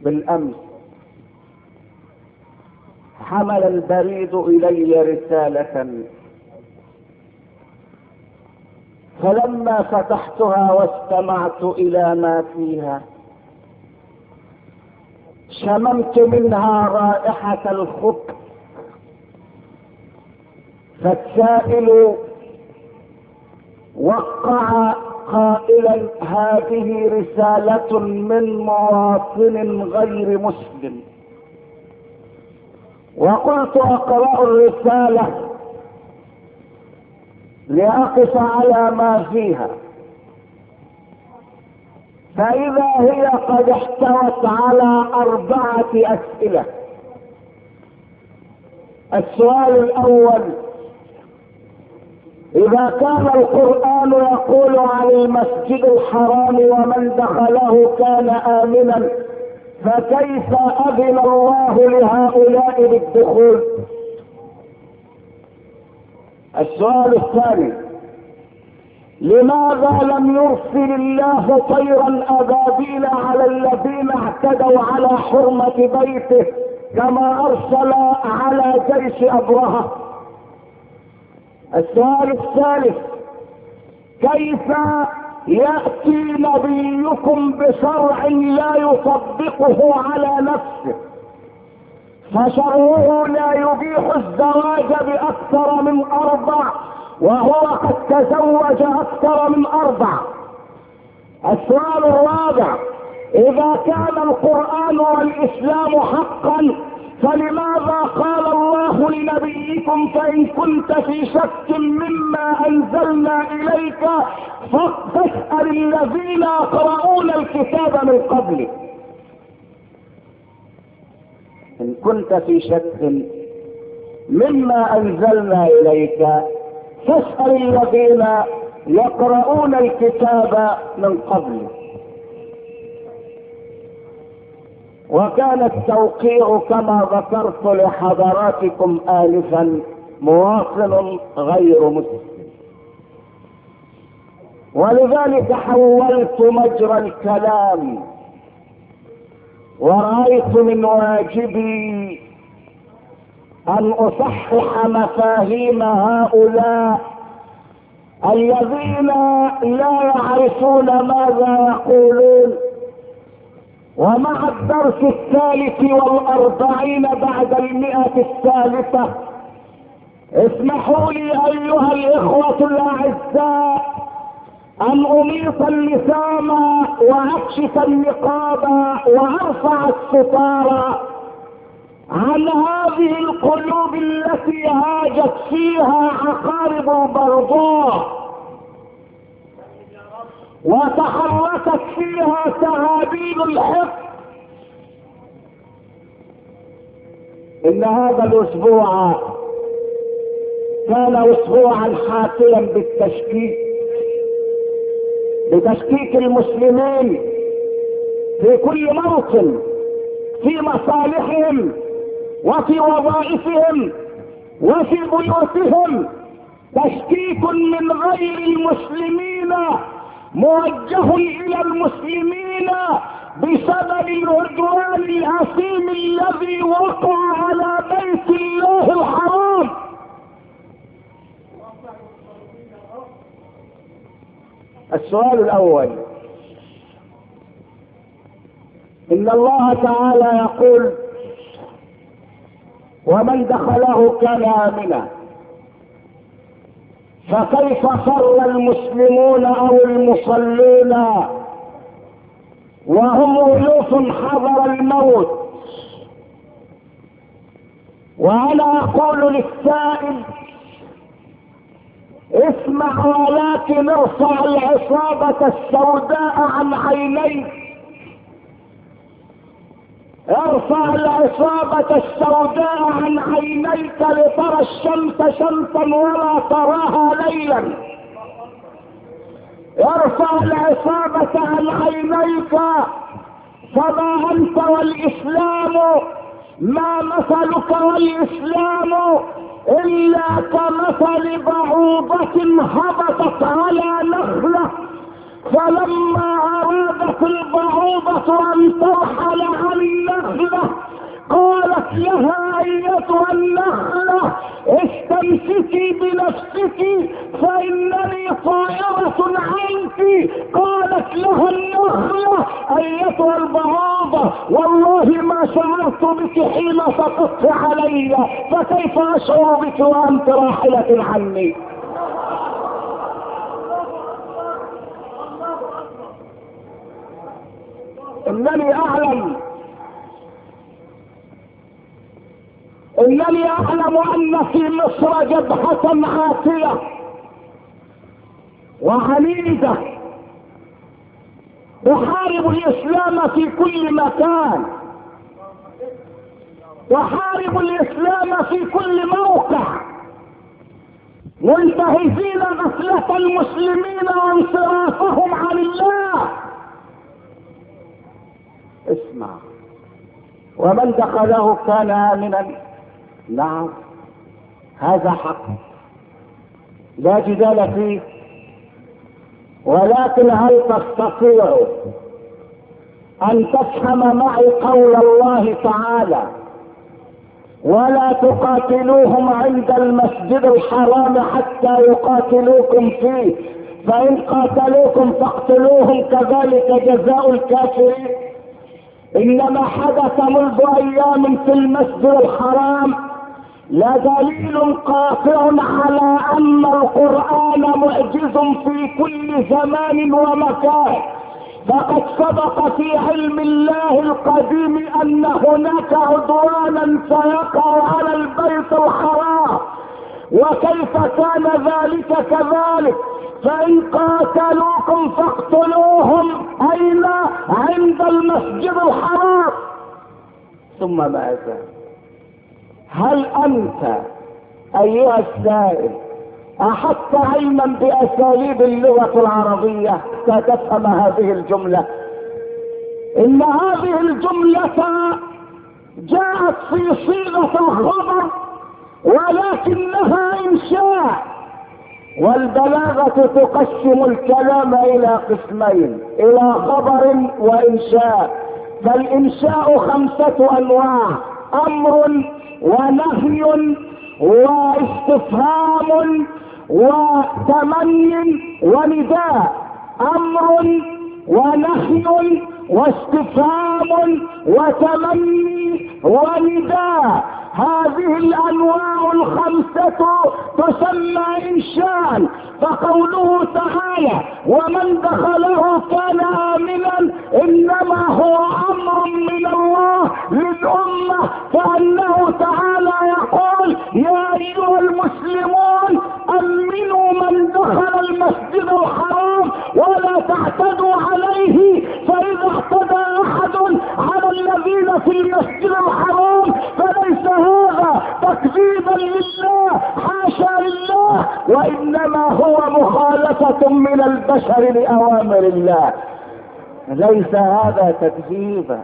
بالامس حمل البريد الي رسالة، فلما فتحتها واستمعت الى ما فيها شممت منها رائحة الخبث. فالسائل وقع قائلا: هذه رسالة من مواطن غير مسلم. وقلت اقرأ الرسالة لأقف على ما فيها، فإذا هي قد احتوت على 4 أسئلة. السؤال الأول: إذا كان القرآن يقول عن المسجد الحرام ومن دخله كان آمنا، فكيف أذن الله لهؤلاء بالدخول؟ السؤال الثاني: لماذا لم يرسل الله طيرا أبابيل على الذين اعتدوا على حرمة بيته كما أرسل على جيش أبرهة؟ السؤال الثالث: كيف يأتي نبيكم بشرع لا يطبقه على نفسه، فشرعه لا يبيح الزواج بأكثر من 4 وهو قد تزوج أكثر من 4؟ السؤال الرابع: إذا كان القرآن والإسلام حقا، فلماذا قال الله لنبيكم: فإن كنت في شك مما أنزلنا إليك فاسأل الذين يقرؤون الكتاب من قبلك؟ إن كنت في شك مما أنزلنا إليك فاسأل الذين يقرؤون الكتاب من قبلك. وكان التوقيع كما ذكرت لحضراتكم آنفا مواطن غير مسلم، ولذلك حولت مجرى الكلام ورأيت من واجبي أن أصحح مفاهيم هؤلاء الذين لا يعرفون ماذا يقولون. ومع الدرس 43 بعد 100 اسمحوا لي أيها الإخوة الأعزاء أن أميط اللسان وأكشف النقاب وأرفع الستار عن هذه القلوب التي هاجت فيها عقارب البغضاء وتحركت فيها سهابيل الحقد. إن هذا الأسبوع كان أسبوعا حافلا بتشكيك المسلمين في كل موطن، في مصالحهم وفي وظائفهم وفي بيوتهم. تشكيك من غير المسلمين موجه الى المسلمين بسبب العدوان العظيم الذي وقع على بيت الله الحرام. السؤال الاول: ان الله تعالى يقول: ومن دخله كان آمنا، فكيف فر المسلمون او المصلون وهم ألوف حضر الموت؟ وانا اقول للسائل: اسمع ولكن ارفع العصابة السوداء عن عينيك، ارفع العصابة السوداء عن عينيك لترى الشمس شمسا ولا تراها ليلا. ارفع العصابة عن عينيك، فما انت والاسلام، ما مثلك والاسلام الا كمثل بعوضة هبطت على نخلة، فلما اراد أرادت البعوضة أن ترحل عن النخلة قالت لها أيتها النخلة استمسكي بنفسك فإنني طائرة عنك. قالت لها النخلة أيتها البعوضة والله ما شعرت بك حين سقطت علي، فكيف أشعر بك وأنت راحلة عني؟ إنني أعلم أن في مصر جبهة عاتية وعنيدة تحارب الإسلام في كل مكان، تحارب الإسلام في كل موقع، منتهزين غفلة المسلمين وانصرافهم عن الله. اسمع، ومن دخله كان آمنا. نعم هذا حق لا جدال فيه، ولكن هل تستطيع أن تفهم معي قول الله تعالى ولا تقاتلوهم عند المسجد الحرام حتى يقاتلوكم فيه فإن قاتلوكم فاقتلوهم كذلك جزاء الكافرين؟ إنما حدث منذ أيام في المسجد الحرام لدليل قاطع على أن القرآن معجز في كل زمان ومكان. فقد سبق في علم الله القديم أن هناك عدوانا سيقع على البيت الحرام، وكيف كان ذلك كذلك؟ فإن قاتلوكم فاقتلوهم أين؟ عند المسجد الحرام. ثم ماذا؟ هل أنت أيها السائل أحط علما بأساليب اللغة العربية ستفهم هذه الجملة؟ إن هذه الجملة جاءت في صيغة الخبر ولكنها إنشاء، والبلاغة تقسم الكلام إلى قسمين، إلى خبر وإنشاء. فالإنشاء 5 أنواع: أمر ونهي واستفهام وتمني ونداء. أمر ونهي واستفهام وتمني ونداء، هذه الأنواع 5 تسمى إنشاء. فقوله تعالى ومن دخله كان آمنا إنما هو أمر من الله للأمة، كأنه تعالى يقول يا أيها المسلمون أمنوا من دخل المسجد الحرام ولا تعتدوا عليه، فإذا اعتدى أحد على الذين في المسجد الحرام فليس هذا تكذيبا لله، حاشا لله، وإنما هو مخالفة من البشر لأوامر الله. ليس هذا تكذيبا،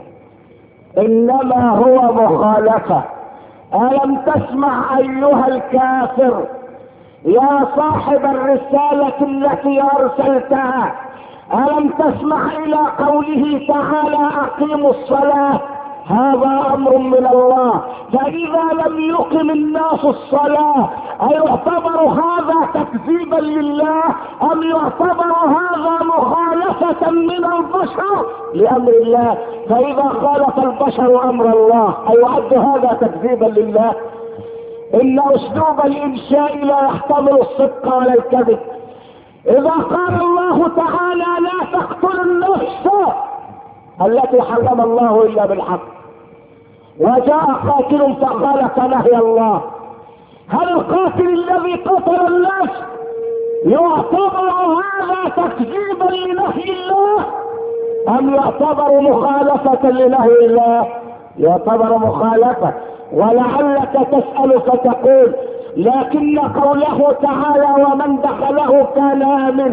إنما هو مخالفة. ألم تسمع أيها الكافر يا صاحب الرسالة التي أرسلتها، ألم تسمع إلى قوله تعالى أقيموا الصلاة؟ هذا أمر من الله، فإذا لم يقم الناس الصلاة أيعتبر هذا تكذيبا لله أم يعتبر هذا مخالفة من البشر لأمر الله؟ فإذا خالف البشر أمر الله أيعد هذا تكذيبا لله؟ إن أسلوب الإنشاء لا يحتمل الصدق ولا الكذب. إذا قال الله تعالى لا تقتل النفس التي حرم الله إلا بالحق، وجاء قاتل فخالف نهي الله، هل القاتل الذي قتل النفس يعتبر هذا تكذيبا لنهي الله أم يعتبر مخالفة لنهي الله؟ يعتبر مخالفة. ولعلك تسأل فتقول لكن قوله تعالى ومن دخله كان آمنا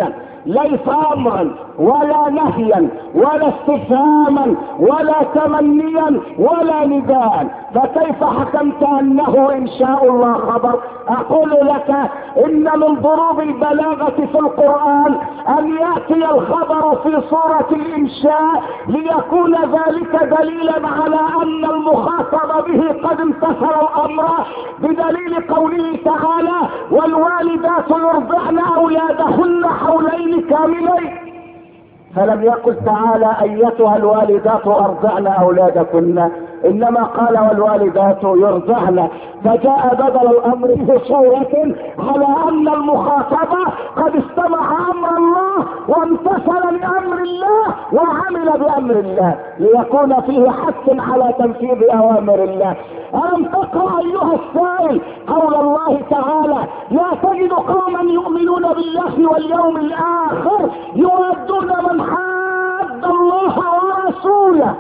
ليس امرا ولا نهيا ولا استفهاما ولا تمنيا ولا نداء، فكيف حكمت انه ان شاء الله خبر؟ اقول لك ان من ضروب البلاغة في القرآن ان يأتي الخبر في صورة الانشاء ليكون ذلك دليلا على ان المخاطب به قد امتثل الامر، بدليل قوله تعالى والوالدات يرضعن اولادهن حولين كاملين. فلم يقل تعالى ايتها الوالدات ارضعن اولادكن، انما قال والوالدات يرضعن، فجاء بدل الامر بصورة على ان المخاطبة قد استمع امر الله وامتثل لامر الله وعمل بامر الله، ليكون فيه حث على تنفيذ اوامر الله. الم تقرأ ايها السائل قول الله تعالى لا تجد قوما يؤمنون بالله واليوم الاخر يودون من حاد الله ورسوله.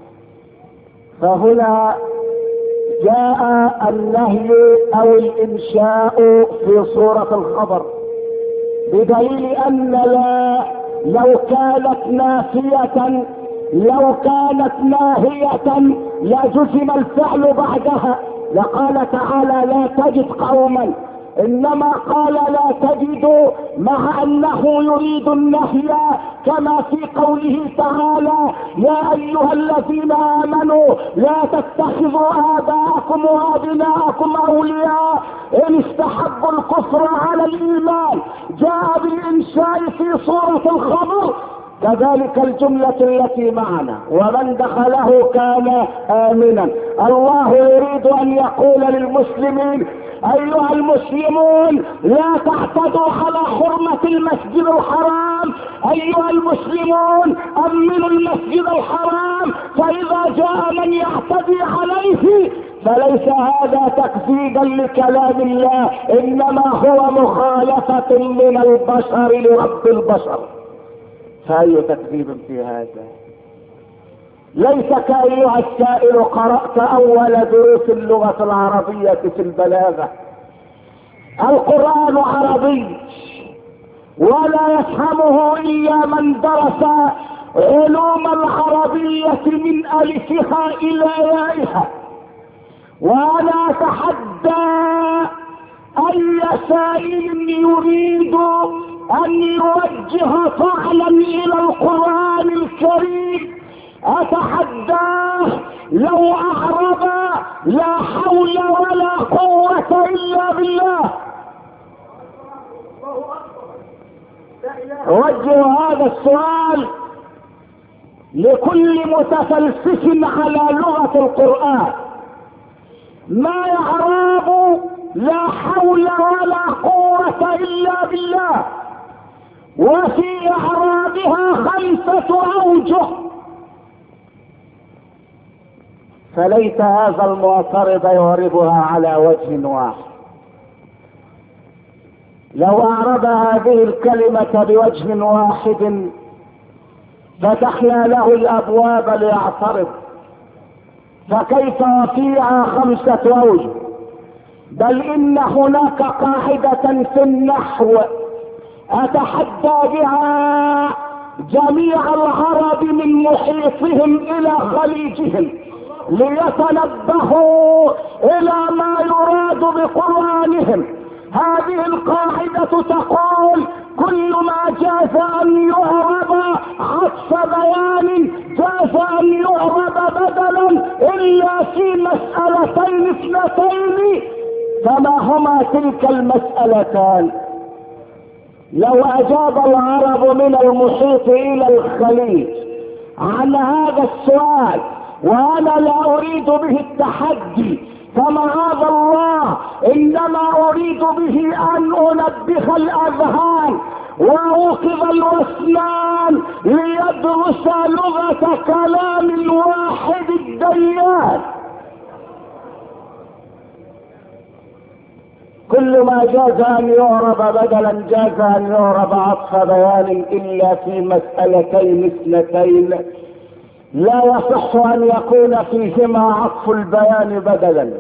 فهنا جاء النهي او الانشاء في صورة الخبر، بدليل ان لا لو كانت ناهية لجزم الفعل بعدها، لقال تعالى لا تجد قوما، انما قال لا تجد مع انه يريد النهي، كما في قوله تعالى يا ايها الذين امنوا لا تتخذوا اباءكم وابناءكم اولياء ان استحبوا الكفر على الايمان، جاء بالانشاء في صورة الخبر. كذلك الجملة التي معنا ومن دخله كان آمنا. الله يريد ان يقول للمسلمين ايها المسلمون لا تعتدوا على حرمة المسجد الحرام، ايها المسلمون امنوا المسجد الحرام، فاذا جاء من يعتدي عليه فليس هذا تكذيبا لكلام الله، انما هو مخالفة من البشر لرب البشر. فأي تكذيب في هذا؟ ليس كأيها السائل قرأت اول دروس اللغة العربية في البلاغة. القرآن عربي ولا يفهمه الا من درس علوم العربية من الفها الى يائها، وانا اتحدى اي سائل يريد ان يوجه طعنا الى القرآن الكريم، اتحداه لو اعرب لا حول ولا قوة الا بالله. اوجه هذا السؤال لكل متفلسف على لغة القرآن، ما يعرب لا حول ولا قوة الا بالله، وفي اعرابها 5 اوجه، فليت هذا المعترض يعربها على وجه واحد. لو اعرب هذه الكلمة بوجه واحد فتحنا له الابواب ليعترض، فكيف وفيها 5 اوجه؟ بل ان هناك قاعدة في النحو اتحدى بها جميع العرب من محيطهم الى خليجهم ليتنبهوا الى ما يراد بقرآنهم. هذه القاعدة تقول كل ما جاز ان يعرب عطف بيان جاز ان يعرب بدلا الا في مسألتين 2، فما هما تلك المسألتان؟ لو اجاب العرب من المحيط الى الخليج عن هذا السؤال وانا لا اريد به التحدي، فمعاذ الله انما اريد به ان انبه الاذهان واوقظ الوسنان ليدرس لغة كلام الواحد الديان. كل ما جاز ان يعرب بدلا جاز ان يعرب عطف بيان الا في مسألتين 2 لا يصح ان يكون فيهما عطف البيان بدلا.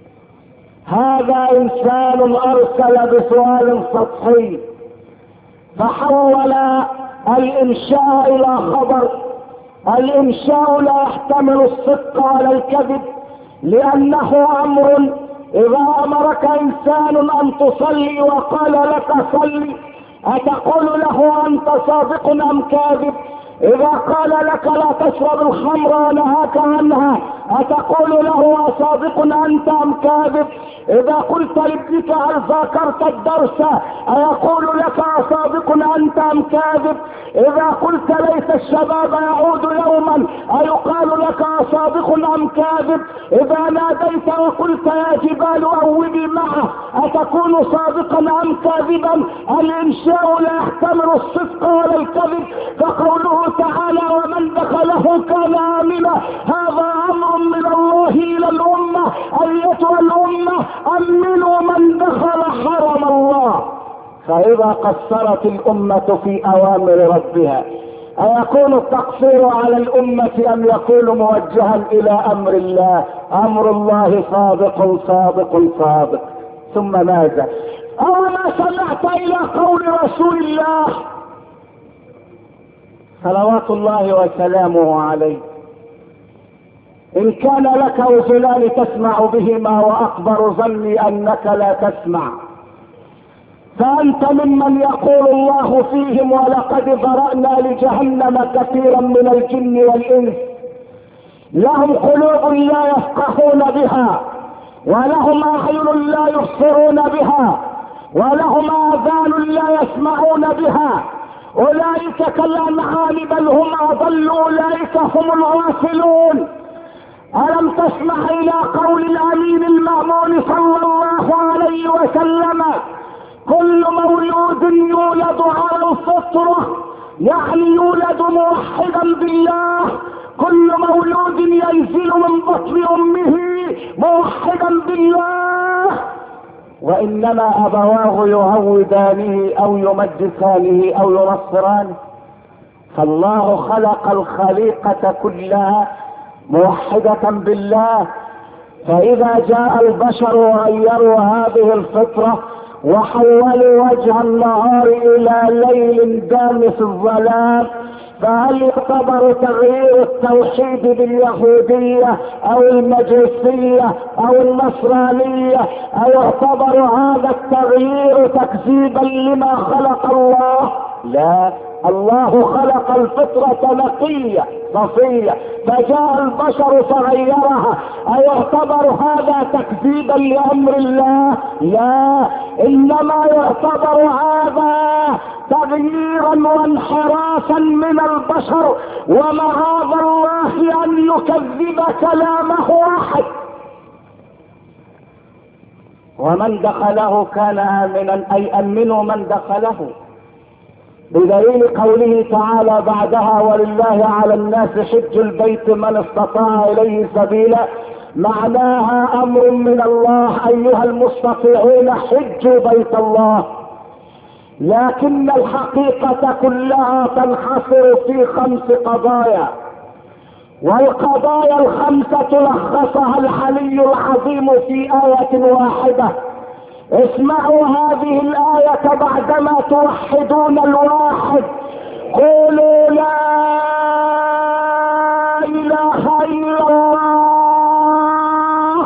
هذا انسان ارسل بسؤال سطحي، فحول الانشاء الى خبر. الانشاء لا يحتمل الصدق ولا الكذب، لانه امر. اذا امرك انسان ان تصلي وقال لك صلي، اتقول له انت صادق ام كاذب؟ اذا قال لك لا تشرب الخمر ونهاك عنها، اتقول له اصادق انت ام كاذب؟ اذا قلت لابنك هل ذاكرت الدرس، ايقول لك اصادق انت ام كاذب؟ اذا قلت ليس الشباب يعود يوما، ايقال لك اصادق ام كاذب؟ اذا ناديت وقلت يا جبال اوبي معه، اتكون صادقا ام كاذبا؟ الانشاء لا يحتمل الصدق ولا الكذب، فقوله تعالى ومن دخله كان آمنا، هذا امر من الله الى الامة. ايتها الامة امنوا من دخل حرم الله. فاذا قصرت الامة في اوامر ربها، ايكون التقصير على الامة ام يكون موجها الى امر الله؟ امر الله صادق صادق صادق. ثم ماذا؟ أوما سمعت الى قول رسول الله صلوات الله وسلامه عليه: ان كان لك اذنان تسمع بهما واكبر ظني انك لا تسمع، فانت ممن يقول الله فيهم ولقد ذرأنا لجهنم كثيرا من الجن والانس لهم قلوب لا يفقهون بها، ولهم اعين لا يبصرون بها، ولهم اذان لا يسمعون بها، اولئك كالانعام بل هم اضل، اولئك هم الغافلون. الم تسمع الى قول الامين المأمون صلى الله عليه وسلم: كل مولود يولد على الفطرة، يعني يولد موحدا بالله. كل مولود ينزل من بطن امه موحدا بالله، وانما ابواه يهودانه او يمجسانه او ينصرانه. فالله خلق الخليقة كلها موحدة بالله، فاذا جاء البشر وغيروا هذه الفطرة وحولوا وجه النهار الى ليل دامس الظلام، فهل يعتبر تغيير التوحيد باليهودية او المجوسية او النصرانية، او يعتبر هذا التغيير تكذيبا لما خلق الله؟ لا، الله خلق الفطرة نقية صفية، فجاء البشر فغيرها، ايعتبر هذا تكذيبا لامر الله؟ لا، انما يعتبر هذا تغييرا وانحرافا من البشر، ومعاذ الله ان يكذب كلامه احد. ومن دخله كان امنا، اي امنوا من دخله، بدليل قوله تعالى بعدها: ولله على الناس حج البيت من استطاع اليه سبيلا. معناها امر من الله: ايها المستطيعون حجوا بيت الله. لكن الحقيقة كلها تنحصر في 5 قضايا، والقضايا ال5 لخصها العلي العظيم في آية واحدة. اسمعوا هذه الآية بعدما توحدون الواحد: قولوا لا إله إلا الله.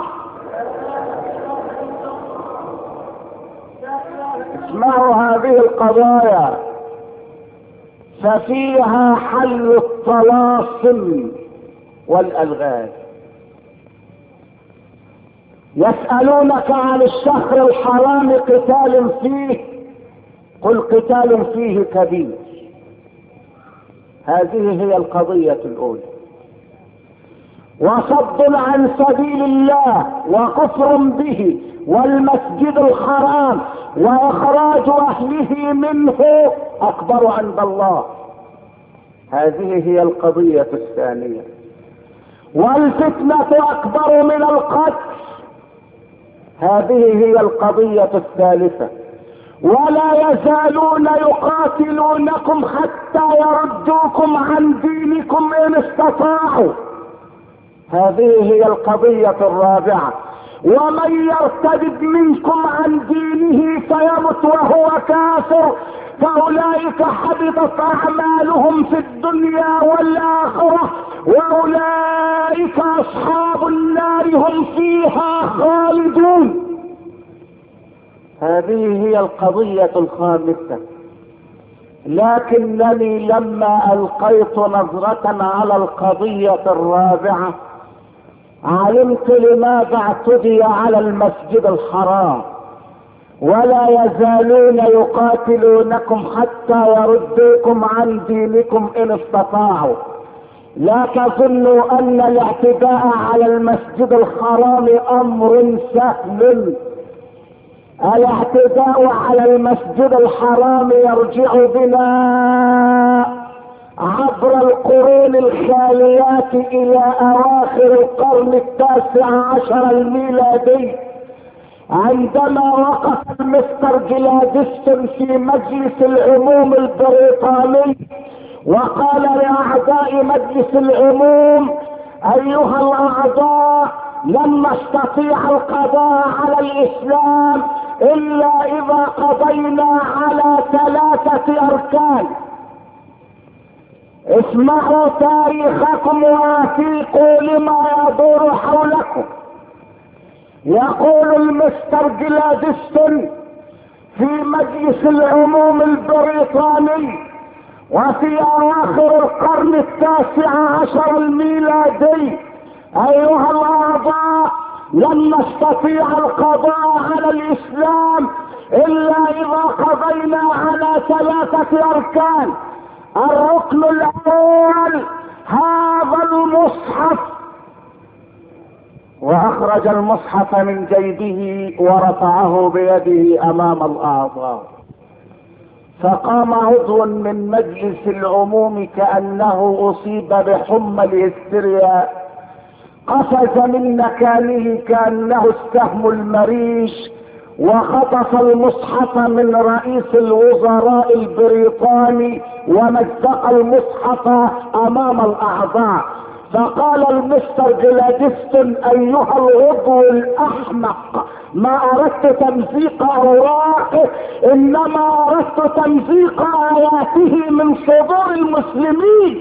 اسمعوا هذه القضايا، ففيها حل الطلاسم والألغاز. يسألونك عن الشهر الحرام قتال فيه، قل قتال فيه كبير. هذه هي القضية الأولى. وصد عن سبيل الله وكفر به والمسجد الحرام وإخراج أهله منه أكبر عند الله. هذه هي القضية الثانية. والفتنة أكبر من القتل. هذه هي القضية الثالثة. ولا يزالون يقاتلونكم حتى يردوكم عن دينكم إن استطاعوا. هذه هي القضية الرابعة. ومن يرتد منكم عن دينه فيمت وهو كافر فاولئك حبطت اعمالهم في الدنيا والاخرة، واولئك اصحاب النار هم فيها خالدون. هذه هي القضية الخامسة. لكنني لما القيت نظرة على القضية الرابعة علمت لماذا اعتدي على المسجد الحرام، ولا يزالون يقاتلونكم حتى يردوكم عن دينكم ان استطاعوا. لا تظنوا ان الاعتداء على المسجد الحرام امر سهل. الاعتداء على المسجد الحرام يرجع بنا عبر القرون الخاليات الى اواخر القرن 19 الميلادي، عندما وقف مستر جلادستون في مجلس العموم البريطاني وقال لاعداء مجلس العموم: ايها الاعضاء، لن نستطيع القضاء على الاسلام الا اذا قضينا على 3 اركان. اسمعوا تاريخكم وافيقوا لما يدور حولكم. يقول المستر جلادستون في مجلس العموم البريطاني وفي اواخر القرن 19 الميلادي: ايها الاعضاء، لن نستطيع القضاء على الاسلام الا اذا قضينا على 3 اركان. الركن الاول هذا المصحف، واخرج المصحف من جيبه ورفعه بيده امام الاعضاء، فقام عضو من مجلس العموم كأنه اصيب بحمى الهستيريا، قفز من مكانه كأنه السهم المريش وخطف المصحف من رئيس الوزراء البريطاني ومزق المصحف امام الاعضاء. فقال المستر جلادستون: ايها العضو الاحمق، ما اردت تمزيق اوراقه، انما اردت تمزيق اياته من صدور المسلمين.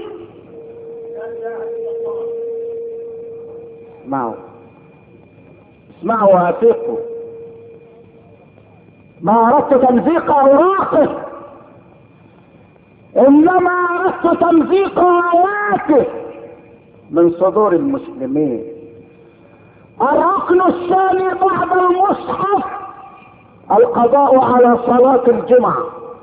اسمعوا وافقوا. ما اردت تمزيق اوراقه، انما اردت تمزيق اياته من صدور المسلمين. الركن الثاني بعد المصحف القضاء على صلاة الجمعة.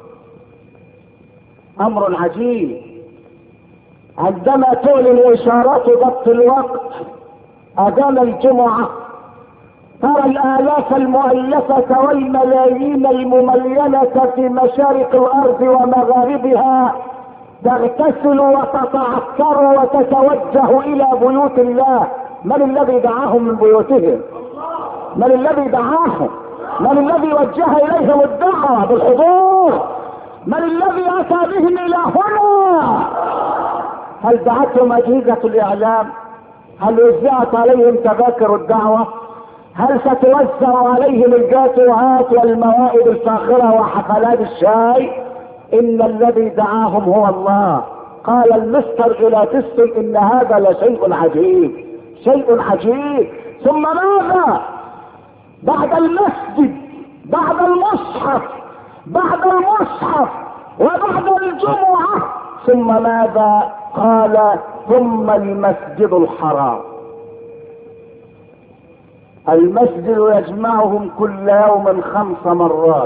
امر عجيب، عندما تعلن اشارات ضبط الوقت اذان الجمعة ترى الالاف المؤلفة والملايين المملينة في مشارق الارض ومغاربها تغتسل وتتعكر وتتوجه الى بيوت الله. من الذي دعاهم من بيوتهم؟ من الذي دعاهم؟ من الذي وجه اليهم الدعوة بالحضور؟ من الذي اتى بهم الى هنا؟ هل دعتهم اجهزة الاعلام؟ هل وزعت عليهم تذاكر الدعوة؟ هل ستوزع عليهم الجاتوهات والموائد الفاخرة وحفلات الشاي؟ ان الذي دعاهم هو الله. قال المستر جلادستون: ان هذا لشيء عجيب، شيء عجيب. ثم ماذا؟ بعد المسجد، بعد المصحف، بعد المصحف وبعد الجمعة، ثم ماذا؟ قال: ثم المسجد الحرام. المسجد يجمعهم كل يوم 5 مرات،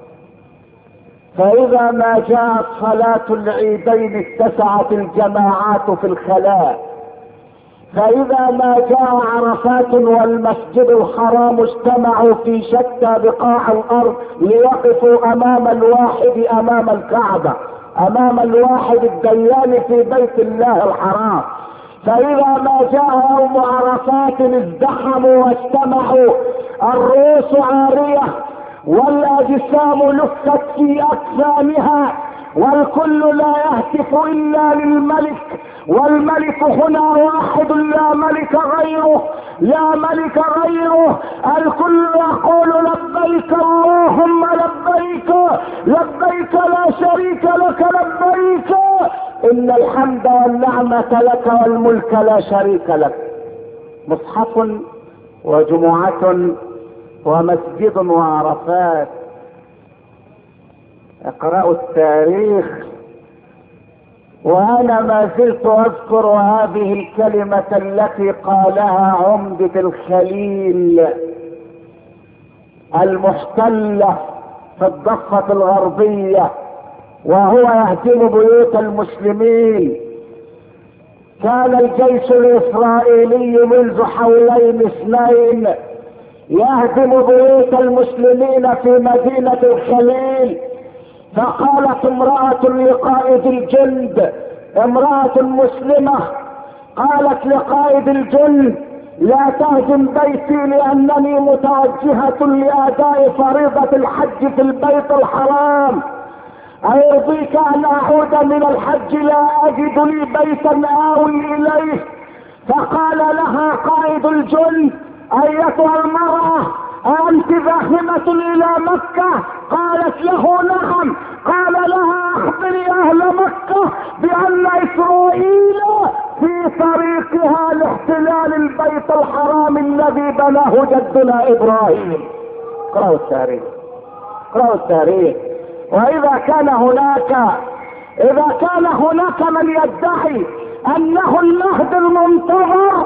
فإذا ما جاءت صلاة العيدين اتسعت الجماعات في الخلاء، فإذا ما جاء عرفات والمسجد الحرام اجتمعوا في شتى بقاع الأرض ليقفوا أمام الواحد، أمام الكعبة، أمام الواحد الديان في بيت الله الحرام. فإذا ما جاء يوم عرفات ازدحموا واجتمعوا، الرؤوس عارية والاجسام لفت في اكفانها، والكل لا يهتف الا للملك والملك هنا واحد لا ملك غيره، لا ملك غيره. الكل يقول لبيك اللهم لبيك، لبيك لا شريك لك لبيك، ان الحمد والنعمة لك والملك لا شريك لك. مصحف وجمعة ومسجد وعرفات. اقرأوا التاريخ. وانا ما زلت اذكر هذه الكلمة التي قالها عمدة الخليل المحتلة في الضفة الغربية وهو يهدم بيوت المسلمين. كان الجيش الاسرائيلي منذ حولين 2 يهدم بيوت المسلمين في مدينة الخليل. فقالت امرأة لقائد الجند، امرأة مسلمة، قالت لقائد الجند: لا تهدم بيتي لانني متوجهة لاداء فريضة الحج في البيت الحرام. ايرضيك ان اعود من الحج لا اجد لي بيتا اوي اليه؟ فقال لها قائد الجند: ايتها المرأة انت ذاهبة الى مكة؟ قالت له: نعم. قال لها: اخبري اهل مكة بان اسرائيل في طريقها لاحتلال البيت الحرام الذي بناه جدنا ابراهيم. اقرأوا التاريخ، اقرأوا التاريخ. واذا كان هناك من يدعي انه المهدي المنتظر،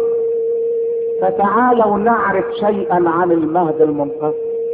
فتعالوا نعرف شيئا عن المهدي المنتظر.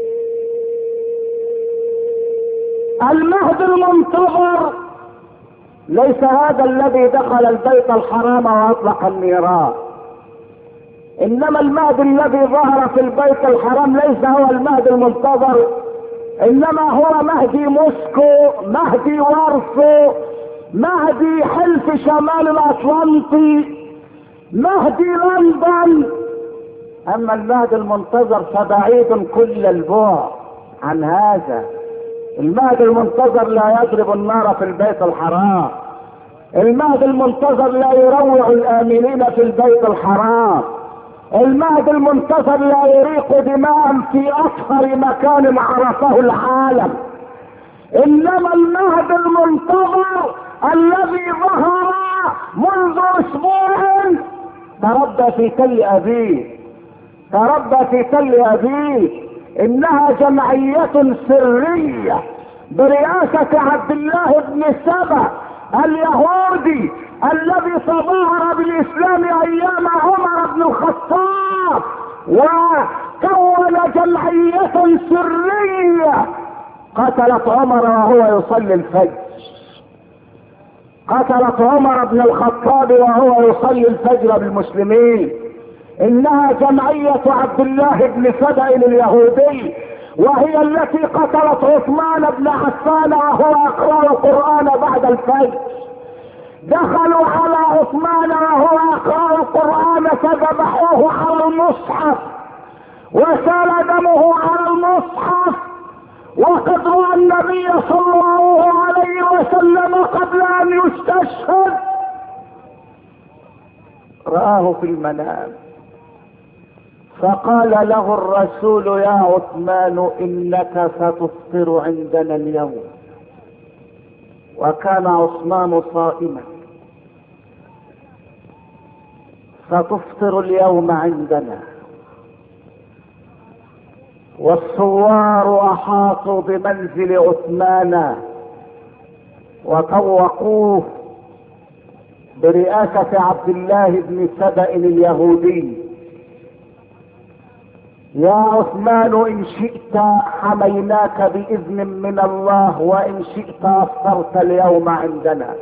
المهدي المنتظر ليس هذا الذي دخل البيت الحرام واطلق النيران، انما المهدي الذي ظهر في البيت الحرام ليس هو المهدي المنتظر، انما هو مهدي موسكو، مهدي وارسو، مهدي حلف شمال الاطلنطي، مهدي لندن. اما المهدي المنتظر فبعيد كل البعد عن هذا. المهدي المنتظر لا يضرب النار في البيت الحرام، المهدي المنتظر لا يروع الامنين في البيت الحرام، المهدي المنتظر لا يريق دماء في اطهر مكان عرفه العالم. انما المهدي المنتظر الذي ظهر منذ اسبوع تربى في تل ابيه، تربى في تل ابيه. انها جمعية سرية برئاسة عبد الله بن سبأ اليهودي الذي تظاهر بالاسلام ايام عمر بن الخطاب، وكون جمعية سرية قتلت عمر وهو يصلي الفجر، قتلت عمر بن الخطاب وهو يصلي الفجر بالمسلمين. انها جمعية عبد الله بن سبأ اليهودي، وهي التي قتلت عثمان بن عفان وهو يقرأ القرآن بعد الفجر. دخلوا على عثمان وهو يقرأ القرآن فذبحوه على المصحف وسال دمه على المصحف، وقد رأى النبي صلى الله عليه وسلم قبل ان يستشهد، رآه في المنام فقال له الرسول: يا عثمان انك ستفطر عندنا اليوم. وكان عثمان صائما. ستفطر اليوم عندنا. والثوار احاطوا بمنزل عثمان وطوقوه برئاسة عبد الله بن سبأ اليهودي. يا عثمان ان شئت حميناك باذن من الله، وان شئت افطرت اليوم عندنا.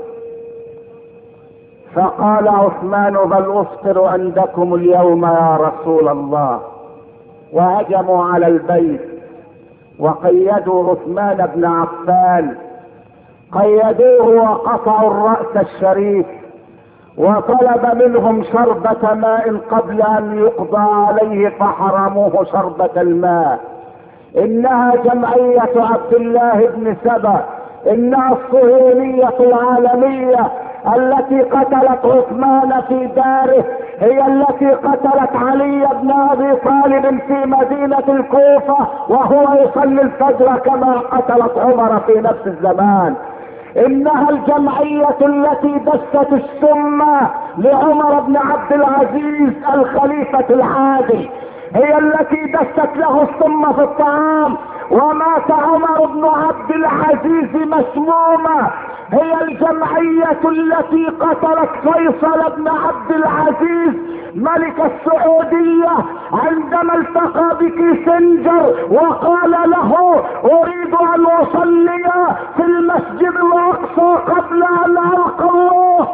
فقال عثمان: بل افطر عندكم اليوم يا رسول الله. وهجموا على البيت وقيدوا عثمان بن عفان، قيدوه وقطعوا الرأس الشريف، وطلب منهم شربة ماء قبل ان يقضى عليه فحرموه شربة الماء. انها جمعية عبد الله بن سبأ، انها الصهيونية العالمية التي قتلت عثمان في داره هي التي قتلت علي بن ابي طالب في مدينة الكوفة وهو يصلي الفجر كما قتلت عمر في نفس الزمان. انها الجمعية التي دست السم لعمر بن عبد العزيز الخليفة العادل، هي التي دست له السم في الطعام ومات عمر بن عبد العزيز مسموما. هي الجمعية التي قتلت فيصل بن عبد العزيز ملك السعودية عندما التقى بكيسنجر وقال له اريد ان اصلي في المسجد الاقصى قبل ان القى الله،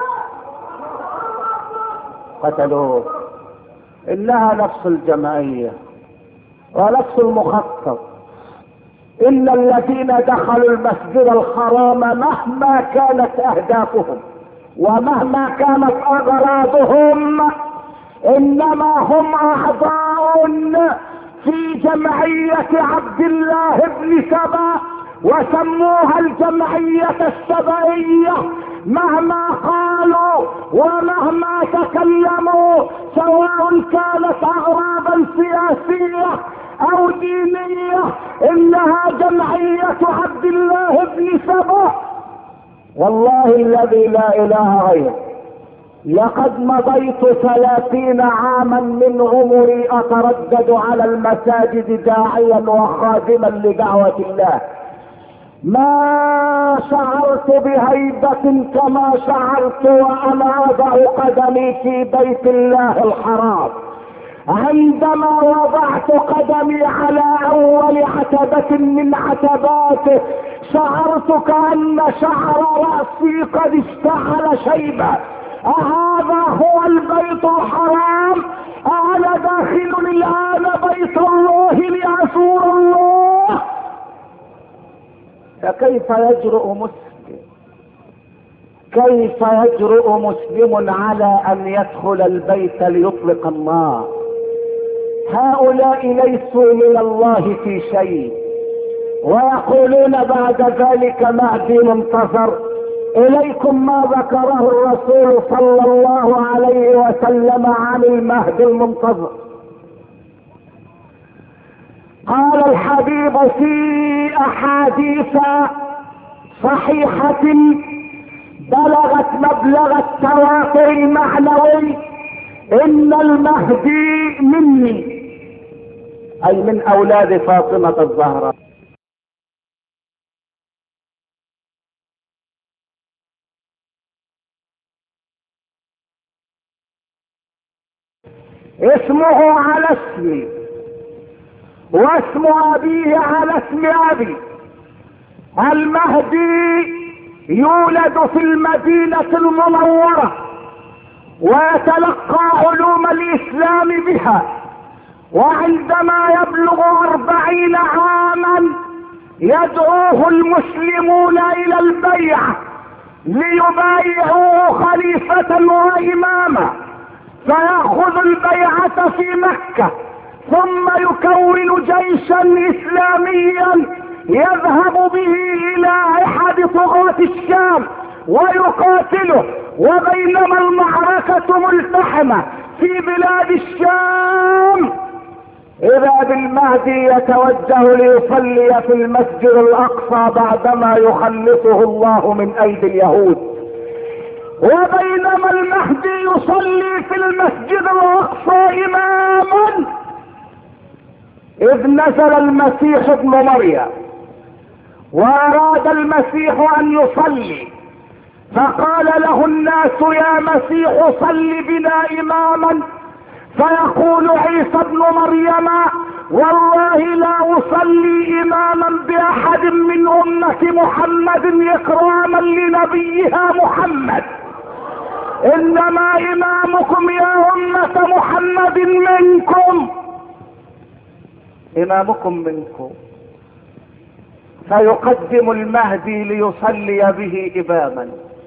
قتلوه. انها نفس الجمعية ونفس المخطط. ان الذين دخلوا المسجد الحرام مهما كانت اهدافهم ومهما كانت اغراضهم انما هم اعضاء في جمعية عبد الله بن سبأ، وسموها الجمعية السبئية. مهما قالوا ومهما تكلموا سواء كانت اغراضا سياسية او دينية انها جمعية عبد الله بن سبأ. والله الذي لا اله غيره لقد مضيت 30 عاما من عمري اتردد على المساجد داعيا وخادما لدعوة الله، ما شعرت بهيبة كما شعرت وانا اضع قدمي في بيت الله الحرام. عندما وضعت قدمي على اول عتبة من عتباته شعرت كأن شعر رأسي قد اشتعل شيبة. أهذا هو البيت الحرام؟ أنا داخل الآن بيت الله لأزور الله. فكيف يجرؤ مسلم، كيف يجرؤ مسلم على أن يدخل البيت ليطلق النار؟ هؤلاء ليسوا من الله في شيء، ويقولون بعد ذلك مهدي منتظر. اليكم ما ذكره الرسول صلى الله عليه وسلم عن المهدي المنتظر. قال الحبيب في احاديث صحيحة بلغت مبلغ التواتر المعنوي ان المهدي مني، اي من اولاد فاطمة الزهراء. اسمه على اسمي واسم ابيه على اسم ابي. المهدي يولد في المدينة المنورة ويتلقى علوم الاسلام بها، وعندما يبلغ 40 عاما يدعوه المسلمون الى البيعة ليبايعوه خليفة واماما، فيأخذ البيعة في مكة ثم يكون جيشا اسلاميا يذهب به الى احد طغاة الشام ويقاتله. وبينما المعركة ملتحمة في بلاد الشام اذا بالمهدي يتوجه ليصلي في المسجد الاقصى بعدما يخلصه الله من ايدي اليهود. وبينما المهدي يصلي في المسجد الاقصى اماما اذ نزل المسيح ابن مريم واراد المسيح ان يصلي، فقال له الناس يا مسيح صل بنا اماما، فيقول عيسى ابن مريم والله لا اصلي اماما باحد من امة محمد اكراما لنبيها محمد، انما امامكم يا امة محمد منكم، امامكم منكم. فيقدم المهدي ليصلي به اماما،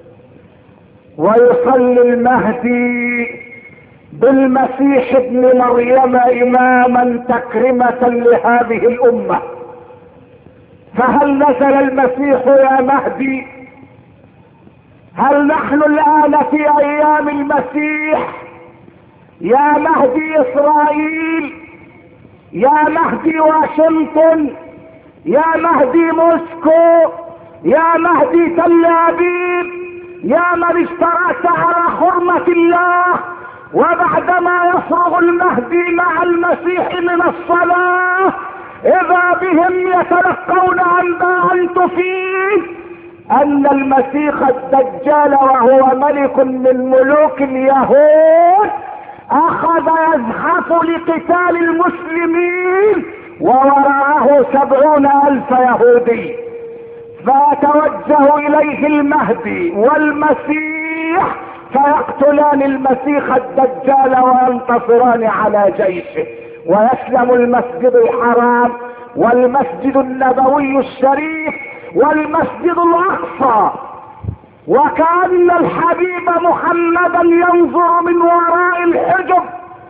ويصلي المهدي بالمسيح ابن مريم اماما تكرمة لهذه الامة. فهل نزل المسيح يا مهدي؟ هل نحن الآن في أيام المسيح؟ يا مهدي إسرائيل، يا مهدي واشنطن، يا مهدي موسكو، يا مهدي تل أبيب، يا من اشترأت على حرمة الله، وبعدما يفرغ المهدي مع المسيح من الصلاة إذا بهم يتلقون أنباء تفيد أن المسيح الدجال وهو ملك من ملوك اليهود أخذ يزحف لقتال المسلمين ووراءه 70,000 يهودي، فيتوجه إليه المهدي والمسيح فيقتلان المسيح الدجال وينتصران على جيشه، ويسلم المسجد الحرام والمسجد النبوي الشريف والمسجد الأقصى، وكأن الحبيب محمدا ينظر من وراء الحجب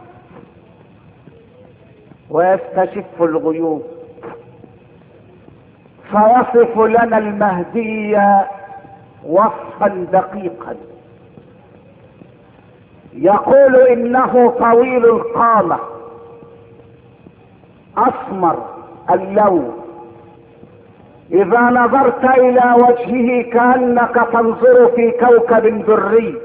ويستشف الغيوب، فيصف لنا المهدي وصفا دقيقا. يقول انه طويل القامة، اسمر اللون، اذا نظرت الى وجهه كأنك تنظر في كوكب دري،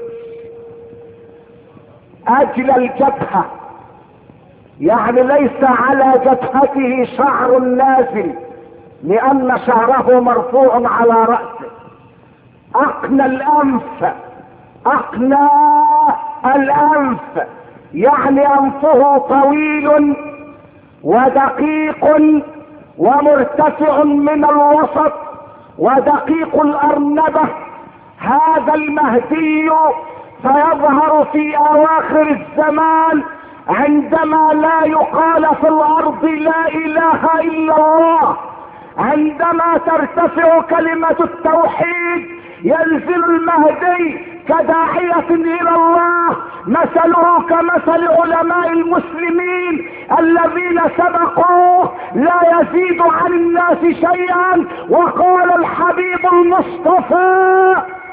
اجل الجبهة، يعني ليس على جبهته شعر نازل لان شعره مرفوع على رأسه، اقنى الانف، اقنى الانف، يعني انفه طويل ودقيق ومرتفع من الوسط ودقيق الارنبة. هذا المهدي سيظهر في اواخر الزمان عندما لا يقال في الارض لا اله الا الله، عندما ترتفع كلمة التوحيد ينزل المهدي كداعية الى الله، مثله كمثل علماء المسلمين الذين سبقوه لا يزيد عن الناس شيئا. وقال الحبيب المصطفى: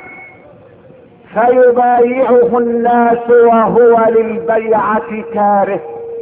فيبايعه الناس وهو للبيعة كاره،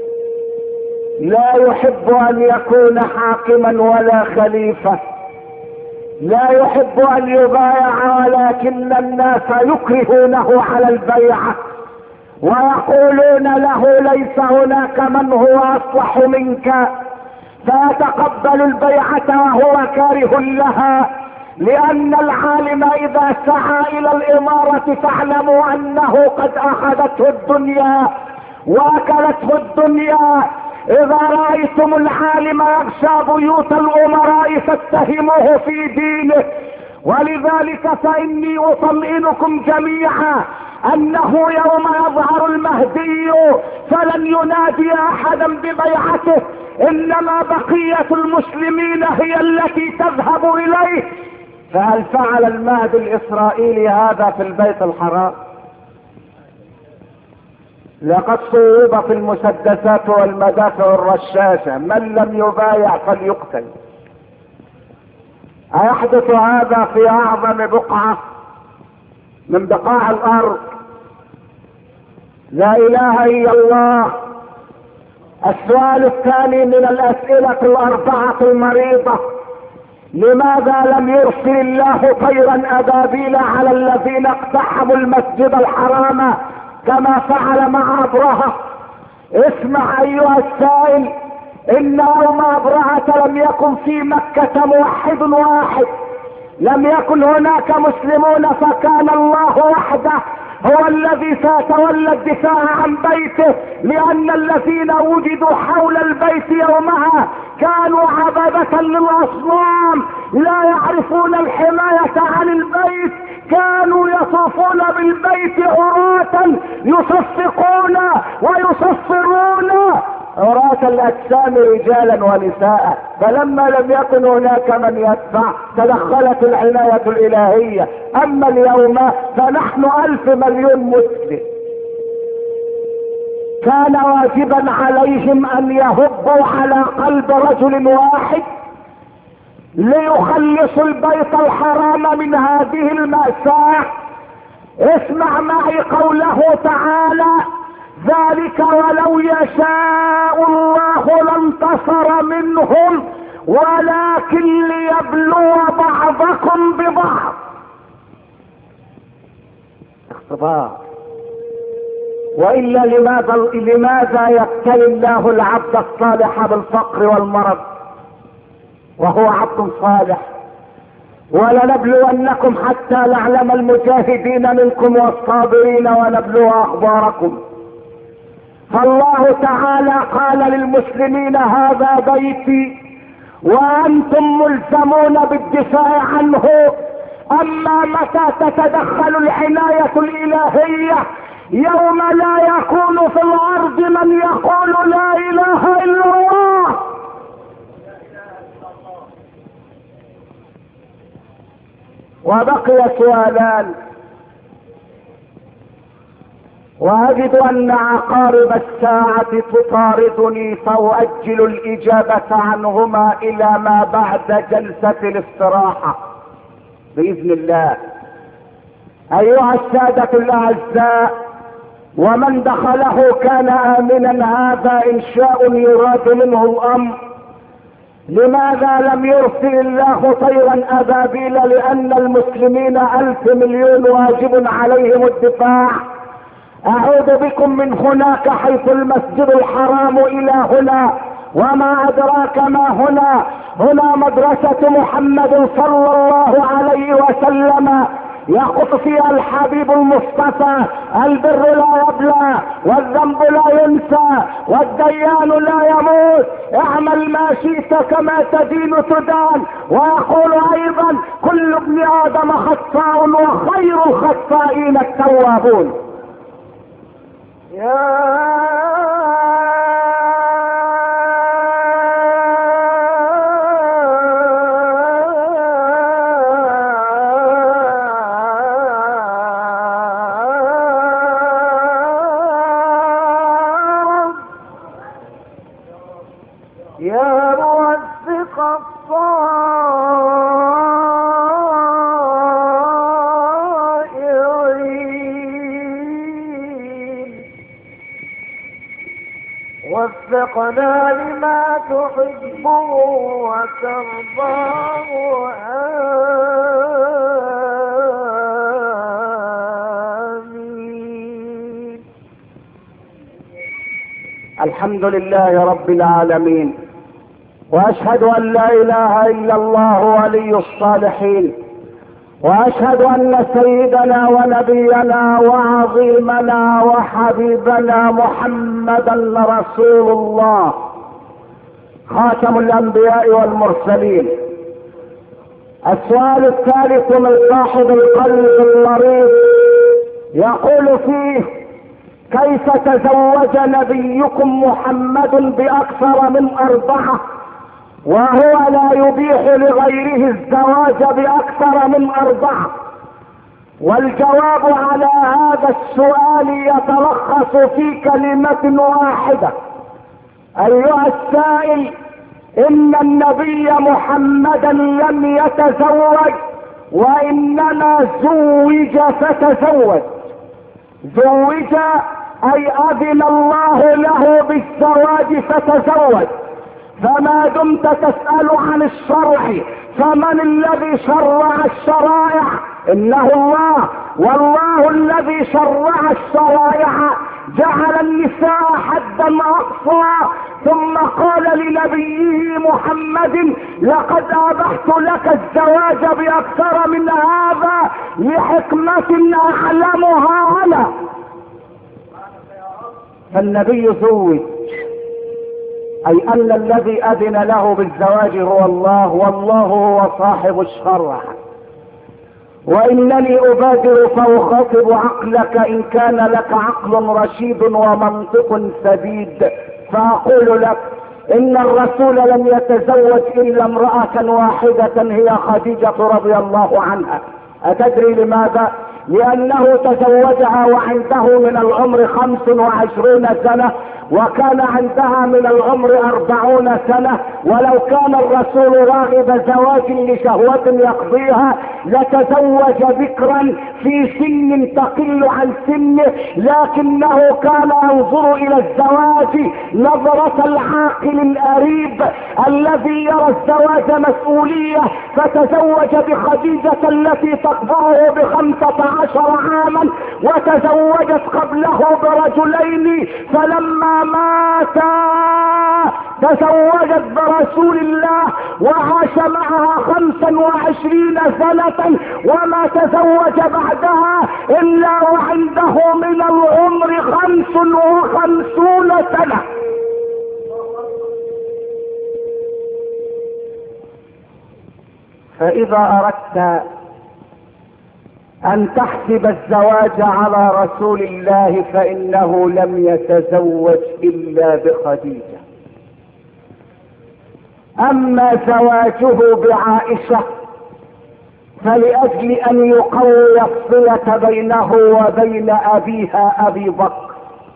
لا يحب ان يكون حاكما ولا خليفة، لا يحب ان يبايع، ولكن الناس يكرهونه على البيعة ويقولون له ليس هناك من هو اصلح منك، فيتقبل البيعة وهو كاره لها. لان العالم اذا سعى الى الامارة فاعلموا انه قد اخذته الدنيا واكلته الدنيا. اذا رأيتم العالم يغشى بيوت الامراء فاتهموه في دينه. ولذلك فاني اطمئنكم جميعا انه يوم يظهر المهدي فلن ينادي احدا ببيعته، انما بقية المسلمين هي التي تذهب اليه. فهل فعل المهدي الاسرائيلي هذا في البيت الحرام؟ لقد صوبت المسدسات والمدافع الرشاشة، من لم يبايع فليقتل. أيحدث هذا في أعظم بقعة من بقاع الأرض؟ لا إله إلا الله. السؤال الثاني من الأسئلة الأربعة المريضة: لماذا لم يرسل الله طيرا أبابيل على الذين اقتحموا المسجد الحرام كما فعل مع أبرهة؟ اسمع أيها السائل، إن يوم أبرهة لم يكن في مكة موحد واحد، لم يكن هناك مسلمون، فكان الله وحده هو الذي سيتولى الدفاع عن بيته، لأن الذين وجدوا حول البيت يومها كانوا عبادة للأصنام لا يعرفون الحماية عن البيت، كانوا يطوفون بالبيت عراة يصفقون ويصفرون عراة الأجسام رجالا ونساء. فلما لم يكن هناك من يدفع تدخلت العناية الإلهية. أما اليوم فنحن 1,000 مليون مسلم، كان واجبا عليهم أن يهبوا على قلب رجل واحد ليخلصوا البيت الحرام من هذه المأساة اسمع معي قوله تعالى: ذلك ولو يشاء الله لانتصر منهم ولكن ليبلو بعضكم ببعض. اختبار. وإلا لماذا يبتلي الله العبد الصالح بالفقر والمرض وهو عبد صالح؟ ولنبلونكم حتى نعلم المجاهدين منكم والصابرين ونبلو اخباركم. فالله تعالى قال للمسلمين: هذا بيتي وانتم ملزمون بالدفاع عنه. اما متى تتدخل العناية الالهية؟ يوم لا يكون في الارض من يقول لا اله الا الله. وبقي سؤالان، واجد ان عقارب الساعة تطاردني فاؤجل الاجابة عنهما الى ما بعد جلسة الاستراحة باذن الله. ايها السادة الاعزاء، ومن دخله كان امنا، هذا انشاء يراد منه الامر. لماذا لم يرسل الله طيرا ابابيل؟ لان المسلمين 1000 مليون واجب عليهم الدفاع. اعود بكم من هناك حيث المسجد الحرام الى هنا، وما ادراك ما هنا. هنا مدرسة محمد صلى الله عليه وسلم، يقف فيها الحبيب المصطفى: البر لا يبلى والذنب لا ينسى والديان لا يموت، اعمل ما شئت كما تدين تدان. ويقول ايضا: كل ابن ادم خطاء وخير الخطائين التوابون. يا موثق الطائرين، وفقنا لما تحبه وترضاه. آمين. الحمد لله رب العالمين، واشهد ان لا اله الا الله ولي الصالحين، واشهد ان سيدنا ونبينا وعظيمنا وحبيبنا محمدا رسول الله خاتم الانبياء والمرسلين. السؤال الثالث من صاحب القلب المريض يقول فيه: كيف تزوج نبيكم محمد باكثر من 4 وهو لا يبيح لغيره الزواج باكثر من 4؟ والجواب على هذا السؤال يتلخص في كلمة واحدة: ايها السائل، ان النبي محمدا لم يتزوج، وانما زوج فتزوج. زوج اي اذن الله له بالزواج فتزوج. فما دمت تسأل عن الشرع، فمن الذي شرع الشرائع؟ انه الله. والله الذي شرع الشرائع جعل النساء حدا اقصى، ثم قال لنبيه محمد: لقد ابحت لك الزواج باكثر من هذا لحكمة اعلمها انا. فالنبي زوج، اي ان الذي اذن له بالزواج هو الله، والله هو صاحب الشرع. وانني ابادر فاخاطب عقلك ان كان لك عقل رشيد ومنطق سديد، فاقول لك: ان الرسول لم يتزوج الا امرأة واحدة هي خديجة رضي الله عنها. اتدري لماذا؟ لانه تزوجها وعنده من العمر 25 سنة، وكان عندها من العمر 40 سنة، ولو كان الرسول راغب زواج لشهوة يقضيها لتزوج بكرا في سن تقل عن سنه، لكنه كان ينظر الى الزواج نظرة العاقل الأريب الذي يرى الزواج مسؤولية، فتزوج بخديجة التي تكبره ب15 عاما، وتزوجت قبله برجلين، فلما مات تزوجت برسول الله وعاش معها 25 سنة، وما تزوج بعدها إلا وعنده من العمر 55 سنة. فإذا أردت أن تحسب الزواج على رسول الله فإنه لم يتزوج إلا بخديجة. أما زواجه بعائشة فلأجل أن يقوي الصلة بينه وبين أبيها أبي بكر،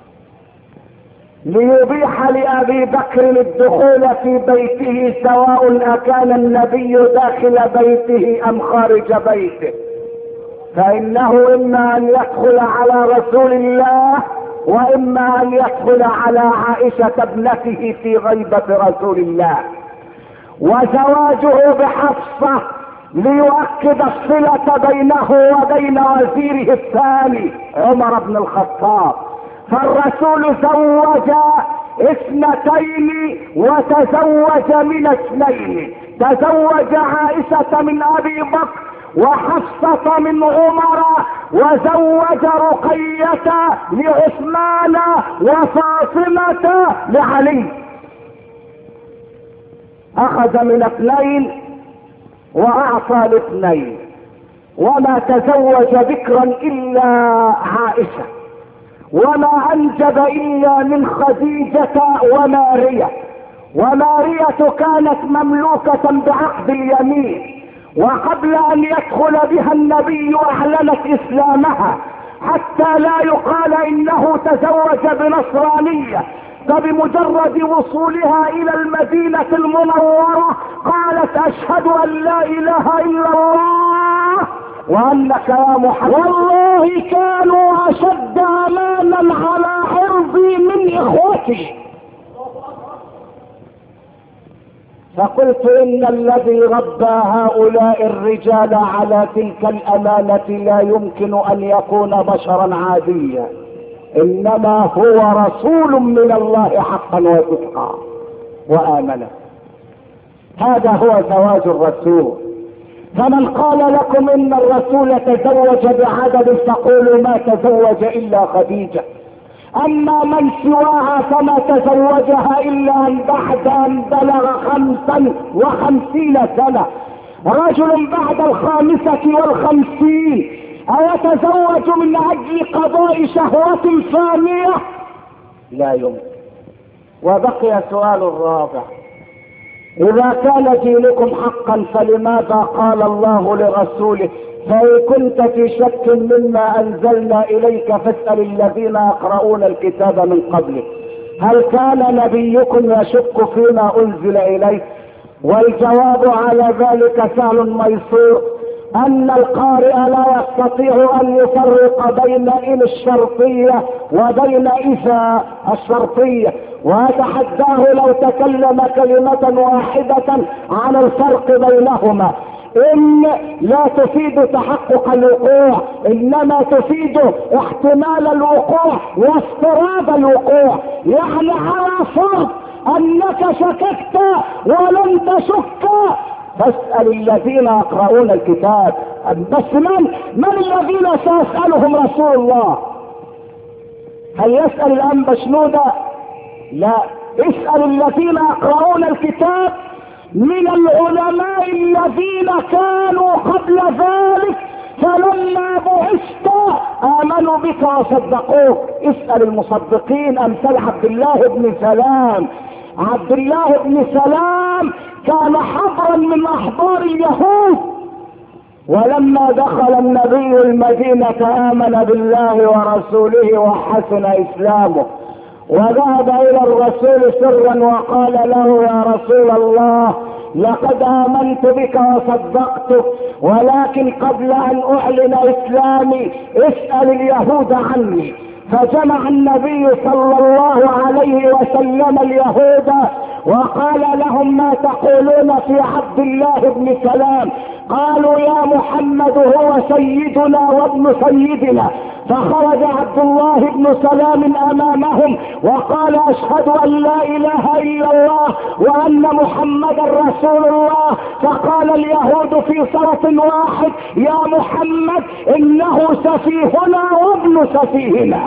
ليبيح لأبي بكر الدخول في بيته سواء أكان النبي داخل بيته أم خارج بيته، فإنه إما أن يدخل على رسول الله وإما أن يدخل على عائشة ابنته في غيبة رسول الله. وزواجه بحفصة ليؤكد الصلة بينه وبين وزيره الثاني عمر بن الخطاب، فالرسول زوج 2 وتزوج من 2، تزوج عائشة من أبي بكر وحفصة من عمر، وزوج رقية لعثمان وفاطمة لعلي. أخذ من 2 وأعطى ل2، وما تزوج بكرا إلا عائشة، وما أنجب إلا من خديجة ومارية، ومارية كانت مملوكة بعقد اليمين، وقبل أن يدخل بها النبي أعلنت إسلامها حتى لا يقال إنه تزوج بنصرانية. فبمجرد وصولها إلى المدينة المنورة قالت أشهد أن لا إله إلا الله وأنك يا محمد. والله كانوا أشد أمانا على عرضي من إخوتي. فقلت إن الذي ربى هؤلاء الرجال على تلك الأمانة لا يمكن أن يكون بشرا عاديا، إنما هو رسول من الله حقا وصدقا وآمنا. هذا هو زواج الرسول. فمن قال لكم إن الرسول تزوج بعدد فقولوا ما تزوج إلا خديجة، أما من سواها فما تزوجها إلا بعد أن بلغ 55 سنة. رجل بعد 55 أيتزوج من أجل قضاء شهوة ثانية؟ لا يمكن. وبقي سؤال الرابع: إذا كان دينكم حقا فلماذا قال الله لرسوله فإن كنت في شك مما أنزلنا إليك فاسأل الذين يقرؤون الكتاب من قبلك؟ هل كان نبيكم يشك فيما أنزل إليه؟ والجواب على ذلك سهل ميسور، أن القارئ لا يستطيع أن يفرق بين إن الشرطية وبين إذا الشرطية، وأتحداه لو تكلم كلمة واحدة عن الفرق بينهما. إن لا تفيد تحقق الوقوع، إنما تفيد احتمال الوقوع وافتراض الوقوع. يعني على فرض أنك شككت ولم تشك فاسأل الذين يقرؤون الكتاب. بس من الذين سيسألهم رسول الله؟ هل يسأل الأنبا شنودة؟ لا، اسأل الذين يقرؤون الكتاب من العلماء الذين كانوا قبل ذلك فلما بعثت آمنوا بك وصدقوك. اسأل المصدقين أمثال عبد الله بن سلام. عبد الله بن سلام كان حبرا من أحبار اليهود، ولما دخل النبي المدينة آمن بالله ورسوله وحسن إسلامه، وذهب الى الرسول سرا وقال له: يا رسول الله، لقد آمنت بك وصدقتك، ولكن قبل ان اعلن اسلامي اسأل اليهود عني. فجمع النبي صلى الله عليه وسلم اليهود وقال لهم: ما تقولون في عبد الله بن سلام؟ قالوا: يا محمد هو سيدنا وابن سيدنا. فخرج عبد الله بن سلام امامهم وقال: اشهد ان لا اله الا الله وان محمدا رسول الله. فقال اليهود في صوت واحد: يا محمد انه سفيهنا وابن سفيهنا.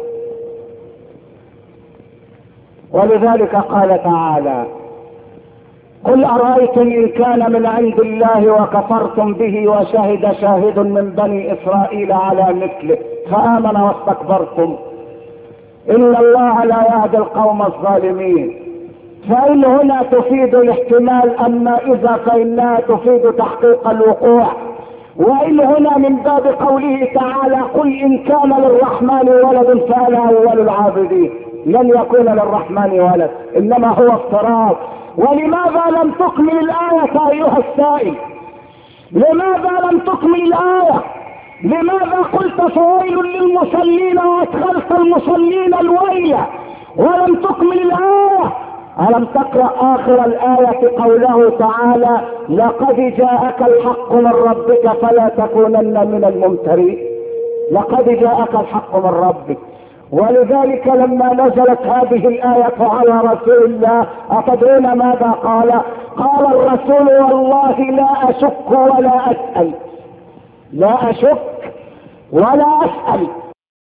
ولذلك قال تعالى: قل أرأيتم إن كان من عند الله وكفرتم به وشهد شاهد من بني إسرائيل على مثله فآمن واستكبرتم إن الله لا يهدي القوم الظالمين. فإن هنا تفيد الاحتمال، أما إذا فإنها تفيد تحقيق الوقوع. وإن هنا من باب قوله تعالى: قل إن كان للرحمن ولد فأنا أول العابدين. لن يكون للرحمن ولد، إنما هو افتراض. ولماذا لم تكمل الآية أيها السائل؟ لماذا لم تكمل الآية؟ لماذا قلت فويل للمصلين وأدخلت المصلين الويل ولم تكمل الآية؟ ألم تقرأ آخر الآية قوله تعالى: لقد جاءك الحق من ربك فلا تكونن من الممترين. لقد جاءك الحق من ربك. ولذلك لما نزلت هذه الآية على رسول الله أتدرون ماذا قال؟ قال الرسول: والله لا أشك ولا أسأل. لا أشك ولا أسأل.